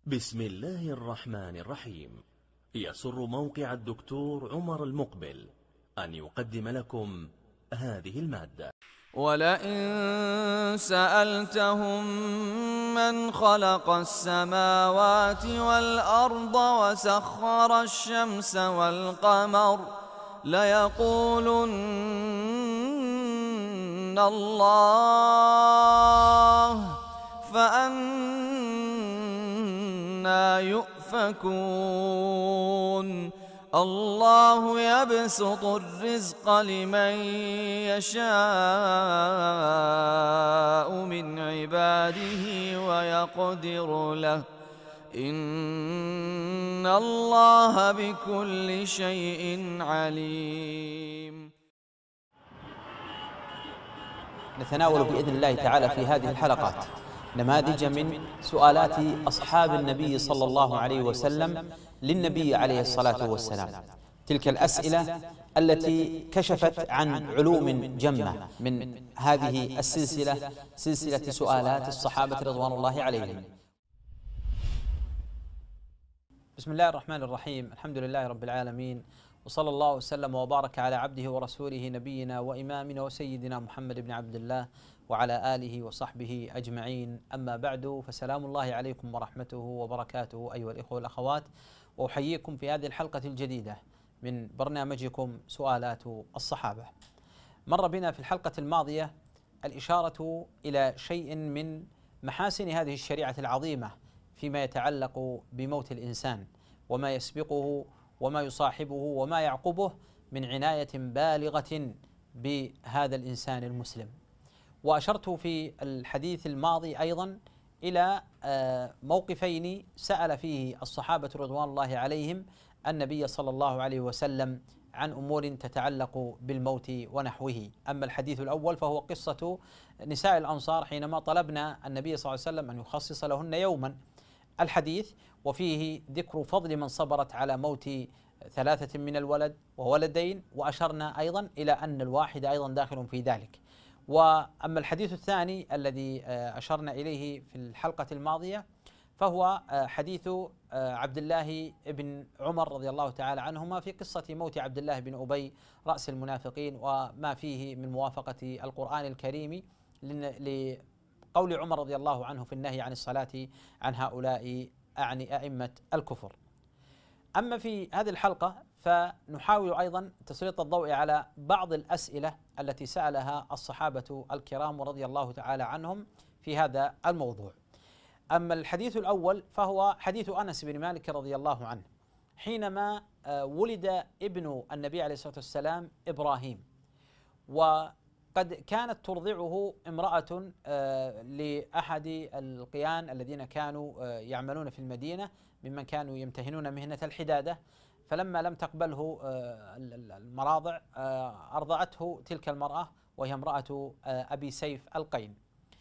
بسم الله الرحمن الرحيم. يسر موقع الدكتور عمر المقبل أن يقدم لكم هذه المادة. ولئن سألتهم من خلق السماوات والأرض وسخر الشمس والقمر ليقولن الله فأنى يؤفكون. الله يبسط الرزق لمن يشاء من عباده ويقدر له إن الله بكل شيء عليم. نتناول بإذن الله تعالى في هذه الحلقات نماذج من سؤالات أصحاب النبي صلى الله عليه وسلم للنبي عليه الصلاة والسلام، تلك الأسئلة التي كشفت عن علوم جمة من هذه السلسلة، سلسلة سؤالات الصحابة رضوان الله عليهم. بسم الله الرحمن الرحيم، الحمد لله رب العالمين، وصلى الله وسلم وبارك على عبده ورسوله نبينا وإمامنا وسيدنا محمد بن عبد الله وعلى آله وصحبه أجمعين. أما بعد، فسلام الله عليكم ورحمته وبركاته أيها الإخوة والأخوات، وأحييكم في هذه الحلقة الجديدة من برنامجكم سؤالات الصحابة. مر بنا في الحلقة الماضية الإشارة إلى شيء من محاسن هذه الشريعة العظيمة فيما يتعلق بموت الإنسان وما يسبقه وما يصاحبه وما يعقبه من عناية بالغة بهذا الإنسان المسلم. وأشرت في الحديث الماضي أيضا إلى موقفين سأل فيه الصحابة رضوان الله عليهم النبي صلى الله عليه وسلم عن أمور تتعلق بالموت ونحوه. أما الحديث الأول فهو قصة نساء الأنصار حينما طلبنا النبي صلى الله عليه وسلم أن يخصص لهن يوما. الحديث وفيه ذكر فضل من صبرت على موت 3 من الولد وولدين، وأشرنا أيضا إلى أن الواحد أيضا داخل في ذلك. وأما الحديث الثاني الذي أشرنا إليه في الحلقة الماضية فهو حديث عبد الله بن عمر رضي الله تعالى عنهما في قصة موت عبد الله بن أبي رأس المنافقين، وما فيه من موافقة القرآن الكريم لقول عمر رضي الله عنه في النهي عن الصلاة عن هؤلاء أعني أئمة الكفر. أما في هذه الحلقة فنحاول أيضا تسليط الضوء على بعض الأسئلة التي سألها الصحابة الكرام رضي الله تعالى عنهم في هذا الموضوع. أما الحديث الأول فهو حديث أنس بن مالك رضي الله عنه حينما ولد ابن النبي عليه الصلاة والسلام إبراهيم، وقد كانت ترضعه امرأة لأحد القيان الذين كانوا يعملون في المدينة ممن كانوا يمتهنون مهنة الحدادة، فلما لم تقبله المراضع أرضعته تلك المرأة وهي امرأة أبي سيف القين.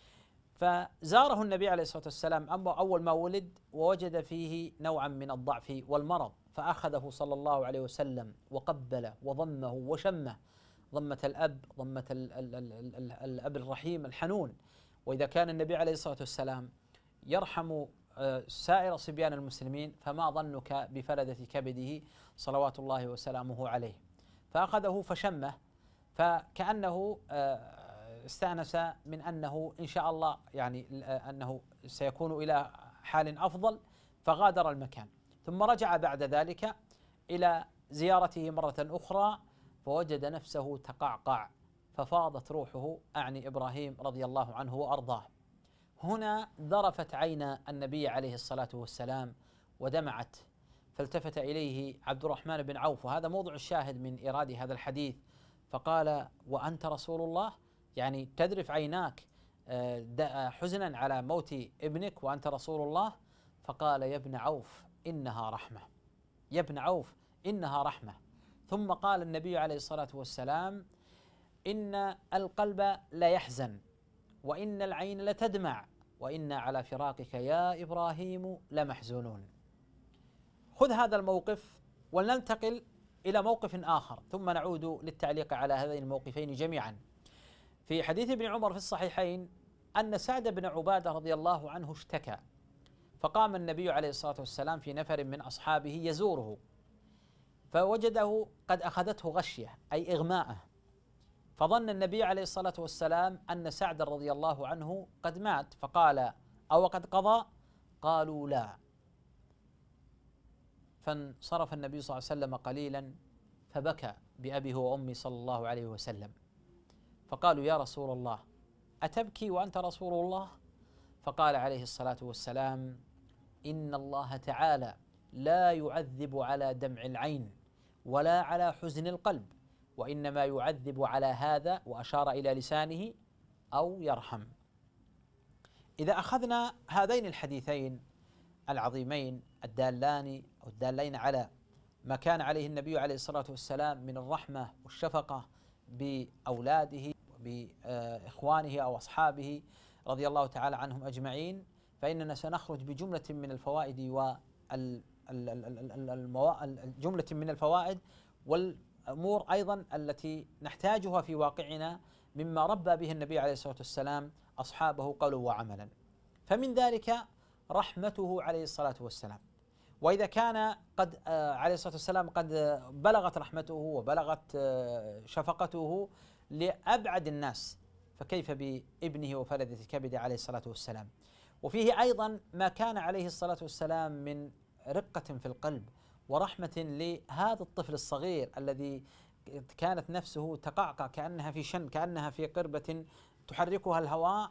فزاره النبي عليه الصلاة والسلام أول ما ولد ووجد فيه نوعا من الضعف والمرض، فأخذه صلى الله عليه وسلم وقبله وضمه وشمه ضمة الأب، ضمة الأب الرحيم الحنون. وإذا كان النبي عليه الصلاة والسلام يرحم سائر صبيان المسلمين فما ظنك بفلدة كبده صلوات الله وسلامه عليه. فأخذه فشمه، فكأنه استأنس من أنه إن شاء الله يعني أنه سيكون إلى حال أفضل، فغادر المكان. ثم رجع بعد ذلك إلى زيارته مرة أخرى فوجد نفسه تقعقع، ففاضت روحه أعني إبراهيم رضي الله عنه وأرضاه. هنا ذرفت عين النبي عليه الصلاة والسلام ودمعت، فالتفت إليه عبد الرحمن بن عوف، وهذا موضوع الشاهد من إيراد هذا الحديث، فقال: وأنت رسول الله؟ يعني تذرف عيناك حزنا على موت ابنك وأنت رسول الله؟ فقال: يا ابن عوف إنها رحمة، يا ابن عوف إنها رحمة. ثم قال النبي عليه الصلاة والسلام: إن القلب لا يحزن وإن العين لتدمع وإنا على فراقك يا إبراهيم لمحزونون. خذ هذا الموقف ولننتقل إلى موقف آخر ثم نعود للتعليق على هذين الموقفين جميعا. في حديث ابن عمر في الصحيحين أن سعد بن عبادة رضي الله عنه اشتكى، فقام النبي عليه الصلاة والسلام في نفر من أصحابه يزوره، فوجده قد أخذته غشية أي إغماءه، فظن النبي عليه الصلاة والسلام أن سعد رضي الله عنه قد مات، فقال: أو قد قضى؟ قالوا: لا. فانصرف النبي صلى الله عليه وسلم قليلا فبكى بأبيه وأمي صلى الله عليه وسلم، فقالوا: يا رسول الله أتبكي وأنت رسول الله؟ فقال عليه الصلاة والسلام: إن الله تعالى لا يعذب على دمع العين ولا على حزن القلب، وإنما يعذب على هذا، وأشار إلى لسانه، أو يرحم. إذا أخذنا هذين الحديثين العظيمين الدالين على ما كان عليه النبي عليه الصلاة والسلام من الرحمة والشفقة بأولاده وبإخوانه أو أصحابه رضي الله تعالى عنهم أجمعين، فإننا سنخرج بجملة من الفوائد جملة من الفوائد والأمور أيضا التي نحتاجها في واقعنا مما ربى به النبي عليه الصلاة والسلام أصحابه قولا وعملا. فمن ذلك رحمته عليه الصلاة والسلام، وإذا كان قد عليه الصلاة والسلام قد بلغت رحمته وبلغت شفقته لأبعد الناس، فكيف بابنه وفلذة كبده عليه الصلاة والسلام؟ وفيه أيضا ما كان عليه الصلاة والسلام من رقة في القلب ورحمة لهذا الطفل الصغير الذي كانت نفسه تقعقع كأنها في قربة تحركها الهواء،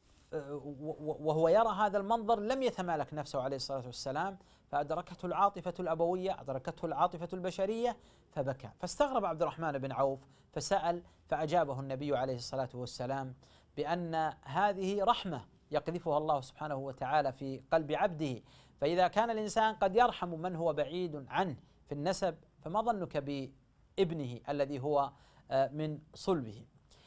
وهو يرى هذا المنظر لم يتمالك نفسه عليه الصلاة والسلام، فأدركته العاطفة الأبوية، أدركته العاطفة البشرية، فبكى. فاستغرب عبد الرحمن بن عوف فسأل، فأجابه النبي عليه الصلاة والسلام بأن هذه رحمة يقذفها الله سبحانه وتعالى في قلب عبده، فإذا كان الإنسان قد يرحم من هو بعيد عنه في النسب، فما ظنك بابنه الذي هو من صلبه.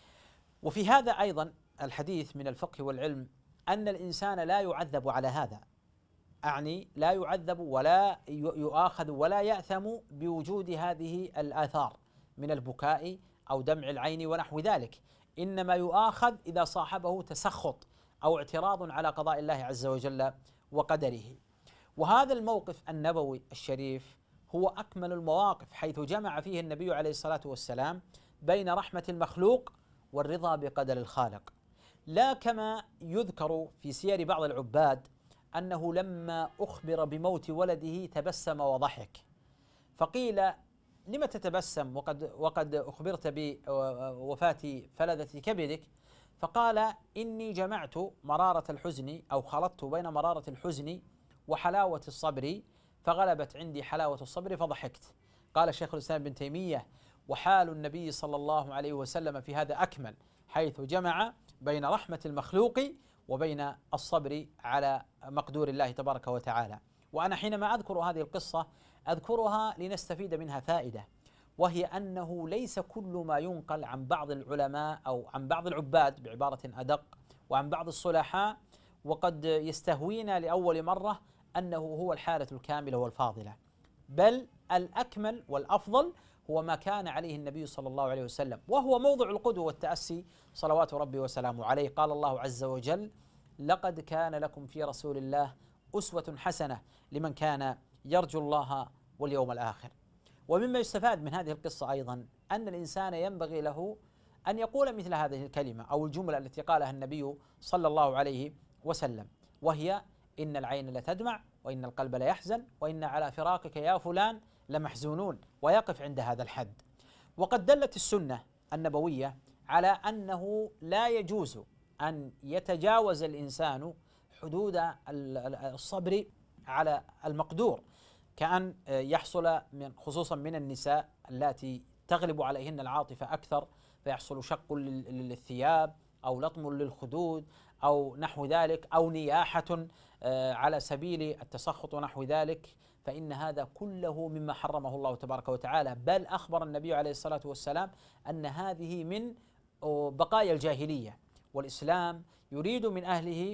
وفي هذا أيضا الحديث من الفقه والعلم أن الإنسان لا يعذب على هذا، أعني لا يعذب ولا يؤاخذ ولا يأثم بوجود هذه الآثار من البكاء أو دمع العين ونحو ذلك، إنما يؤاخذ إذا صاحبه تسخط أو اعتراض على قضاء الله عز وجل وقدره. وهذا الموقف النبوي الشريف هو أكمل المواقف، حيث جمع فيه النبي عليه الصلاة والسلام بين رحمة المخلوق والرضا بقدر الخالق، لا كما يذكر في سير بعض العباد أنه لما أخبر بموت ولده تبسم وضحك، فقيل: لم تتبسم وقد أخبرت بوفاة فلذة كبدك؟ فقال: إني جمعت مرارة الحزن أو خلطت بين مرارة الحزن وحلاوة الصبر، فغلبت عندي حلاوة الصبر فضحكت. قال شيخ الإسلام ابن تيمية: وحال النبي صلى الله عليه وسلم في هذا أكمل، حيث جمع بين رحمة المخلوق وبين الصبر على مقدور الله تبارك وتعالى. وأنا حينما أذكر هذه القصة أذكرها لنستفيد منها فائدة، وهي أنه ليس كل ما ينقل عن بعض العلماء أو عن بعض العباد بعبارة أدق وعن بعض الصلحاء وقد يستهوينا لأول مرة أنه هو الحالة الكاملة والفاضلة، بل الأكمل والأفضل هو ما كان عليه النبي صلى الله عليه وسلم، وهو موضع القدوة والتأسي صلوات ربي وسلامه عليه. قال الله عز وجل: لقد كان لكم في رسول الله أسوة حسنة لمن كان يرجو الله واليوم الآخر. ومما يستفاد من هذه القصة أيضا أن الإنسان ينبغي له أن يقول مثل هذه الكلمة أو الجملة التي قالها النبي صلى الله عليه وسلم، وهي: إن العين لتدمع وإن القلب ليحزن وإن على فراقك يا فلان لمحزونون، ويقف عند هذا الحد. وقد دلت السنة النبوية على أنه لا يجوز أن يتجاوز الإنسان حدود الصبر على المقدور، كأن يحصل خصوصا من النساء اللاتي تغلب عليهن العاطفة أكثر، فيحصل شق للثياب أو لطم للخدود أو نحو ذلك، أو نياحة على سبيل التسخط ونحو ذلك، فإن هذا كله مما حرمه الله تبارك وتعالى. بل أخبر النبي عليه الصلاة والسلام أن هذه من بقايا الجاهلية، والإسلام يريد من أهله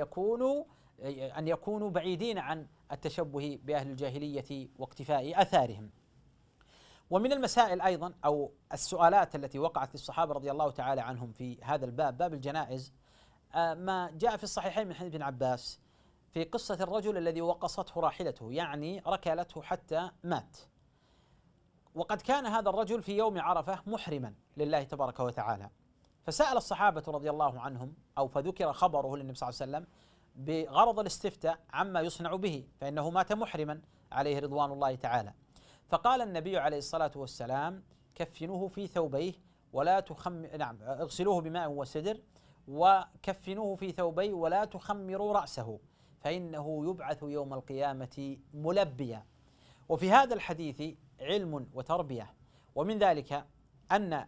أن يكونوا بعيدين عن التشبه بأهل الجاهلية واقتفاء آثارهم. ومن المسائل أيضا أو السؤالات التي وقعت للصحابة رضي الله تعالى عنهم في هذا الباب، باب الجنائز، ما جاء في الصحيحين من حديث ابن عباس في قصة الرجل الذي وقصته راحلته، يعني ركلته حتى مات. وقد كان هذا الرجل في يوم عرفة محرما لله تبارك وتعالى، فسأل الصحابة رضي الله عنهم فذكر خبره للنبي صلى الله عليه وسلم بغرض الاستفتاء عما يصنع به، فإنه مات محرما عليه رضوان الله تعالى. فقال النبي عليه الصلاة والسلام: كفنوه في ثوبيه ولا اغسلوه بماء وسدر وكفنوه في ثوبيه ولا تخمروا رأسه فإنه يبعث يوم القيامة ملبيا. وفي هذا الحديث علم وتربية، ومن ذلك أن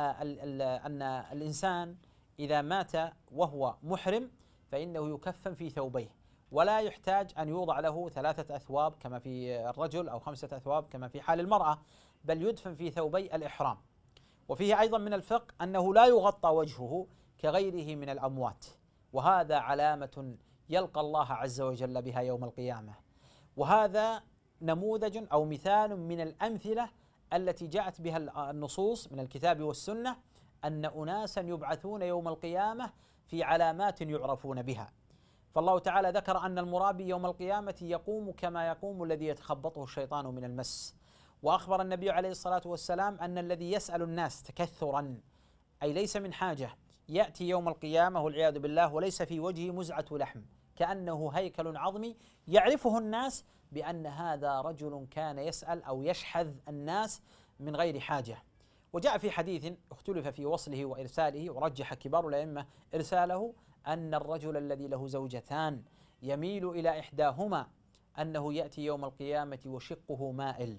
الإنسان إذا مات وهو محرم فإنه يكفن في ثوبيه، ولا يحتاج أن يوضع له 3 أثواب كما في الرجل أو 5 أثواب كما في حال المرأة، بل يدفن في ثوبي الإحرام. وفيه أيضا من الفقه أنه لا يغطى وجهه كغيره من الأموات، وهذا علامة يلقى الله عز وجل بها يوم القيامة. وهذا نموذج أو مثال من الأمثلة التي جاءت بها النصوص من الكتاب والسنة، أن أناسا يبعثون يوم القيامة في علامات يعرفون بها. فالله تعالى ذكر أن المرابي يوم القيامة يقوم كما يقوم الذي يتخبطه الشيطان من المس. وأخبر النبي عليه الصلاة والسلام أن الذي يسأل الناس تكثرا، أي ليس من حاجة، يأتي يوم القيامة والعياذ بالله وليس في وجهه مزعة لحم، كأنه هيكل عظمي يعرفه الناس بأن هذا رجل كان يسأل أو يشحذ الناس من غير حاجة. وجاء في حديث اختلف في وصله وإرساله، ورجح كبار الأئمة إرساله، أن الرجل الذي له زوجتان يميل إلى إحداهما أنه يأتي يوم القيامة وشقه مائل.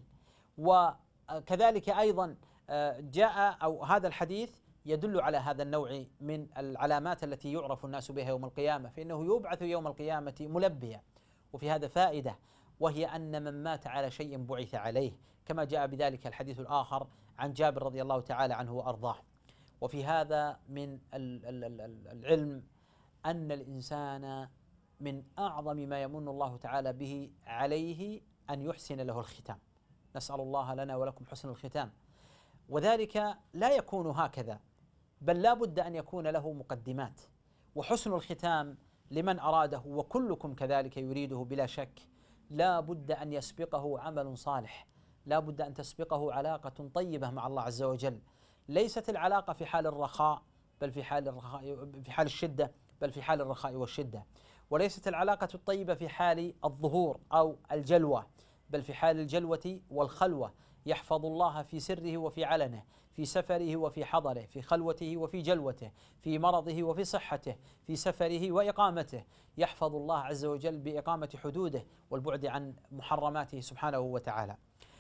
وكذلك أيضا جاء أو هذا الحديث يدل على هذا النوع من العلامات التي يعرف الناس بها يوم القيامة، فإنه يبعث يوم القيامة ملبيا. وفي هذا فائدة، وهي أن من مات على شيء بعث عليه، كما جاء بذلك الحديث الآخر عن جابر رضي الله تعالى عنه وأرضاه. وفي هذا من العلم أن الإنسان من أعظم ما يمن الله تعالى به عليه أن يحسن له الختام. نسأل الله لنا ولكم حسن الختام، وذلك لا يكون هكذا، بل لا بد أن يكون له مقدمات. وحسن الختام لمن أراده، وكلكم كذلك يريده بلا شك، لا بد أن يسبقه عمل صالح، لا بد أن تسبقه علاقة طيبة مع الله عز وجل. ليست العلاقة في حال الرخاء بل في حال الرخاء، في حال الشدة بل في حال الرخاء والشدة. وليست العلاقة الطيبة في حال الظهور أو الجلوة بل في حال الجلوة والخلوة. يحفظ الله في سره وفي علنه، في سفره وفي حضره، في خلوته وفي جلوته، في مرضه وفي صحته، في سفره وإقامته. يحفظ الله عز وجل بإقامة حدوده والبعد عن محرماته سبحانه وتعالى.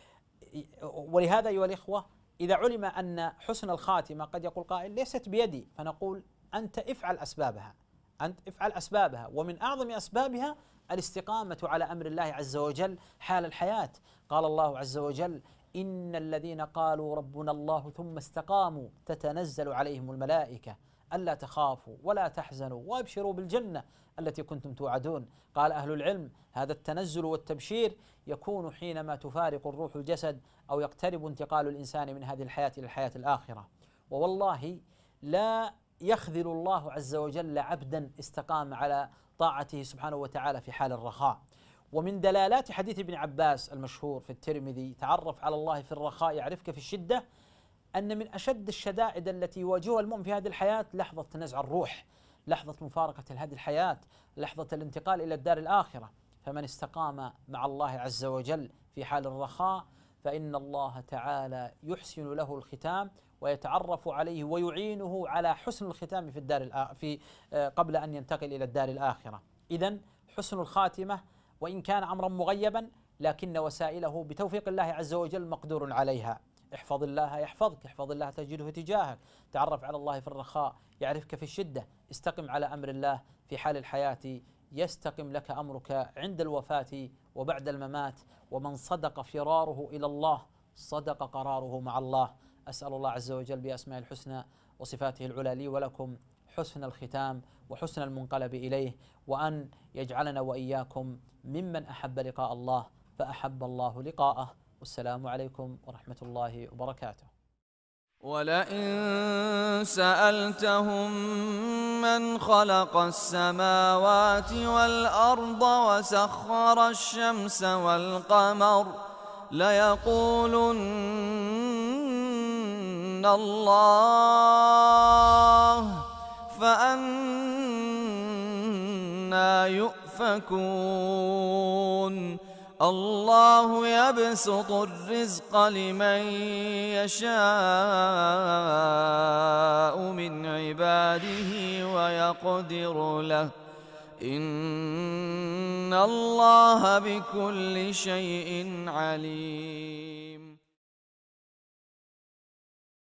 ولهذا أيها الإخوة، إذا علم أن حسن الخاتمة قد يقول قائل ليست بيدي، فنقول أنت افعل أسبابها، أنت افعل أسبابها، ومن أعظم أسبابها الاستقامة على أمر الله عز وجل حال الحياة. قال الله عز وجل: إن الذين قالوا ربنا الله ثم استقاموا تتنزل عليهم الملائكة ألا تخافوا ولا تحزنوا وابشروا بالجنة التي كنتم توعدون. قال أهل العلم: هذا التنزل والتبشير يكون حينما تفارق الروح الجسد أو يقترب انتقال الإنسان من هذه الحياة إلى الحياة الآخرة. ووالله لا يخذل الله عز وجل عبدا استقام على طاعته سبحانه وتعالى في حال الرخاء. ومن دلالات حديث ابن عباس المشهور في الترمذي: تعرف على الله في الرخاء يعرفك في الشدة، أن من أشد الشدائد التي يواجهها المؤمن في هذه الحياة لحظة نزع الروح، لحظة مفارقة هذه الحياة، لحظة الانتقال إلى الدار الآخرة. فمن استقام مع الله عز وجل في حال الرخاء فإن الله تعالى يحسن له الختام ويتعرف عليه ويعينه على حسن الختام في الدار قبل أن ينتقل إلى الدار الآخرة. إذن حسن الخاتمة وإن كان أمرا مغيبا، لكن وسائله بتوفيق الله عز وجل مقدور عليها. احفظ الله يحفظك، احفظ الله تجده تجاهك، تعرف على الله في الرخاء يعرفك في الشدة، استقم على أمر الله في حال الحياة يستقم لك أمرك عند الوفاة وبعد الممات. ومن صدق فراره إلى الله صدق قراره مع الله. أسأل الله عز وجل بأسماء الحسنى وصفاته العلى لي ولكم حسن الختام وحسن المنقلب إليه، وأن يجعلنا وإياكم ممن أحب لقاء الله فأحب الله لقاءه. والسلام عليكم ورحمة الله وبركاته. ولئن سألتهم من خلق السماوات والأرض وسخر الشمس والقمر ليقولن الله فأنى يؤفكون الله يبسط الرزق لمن يشاء من عباده ويقدر له إن الله بكل شيء عليم.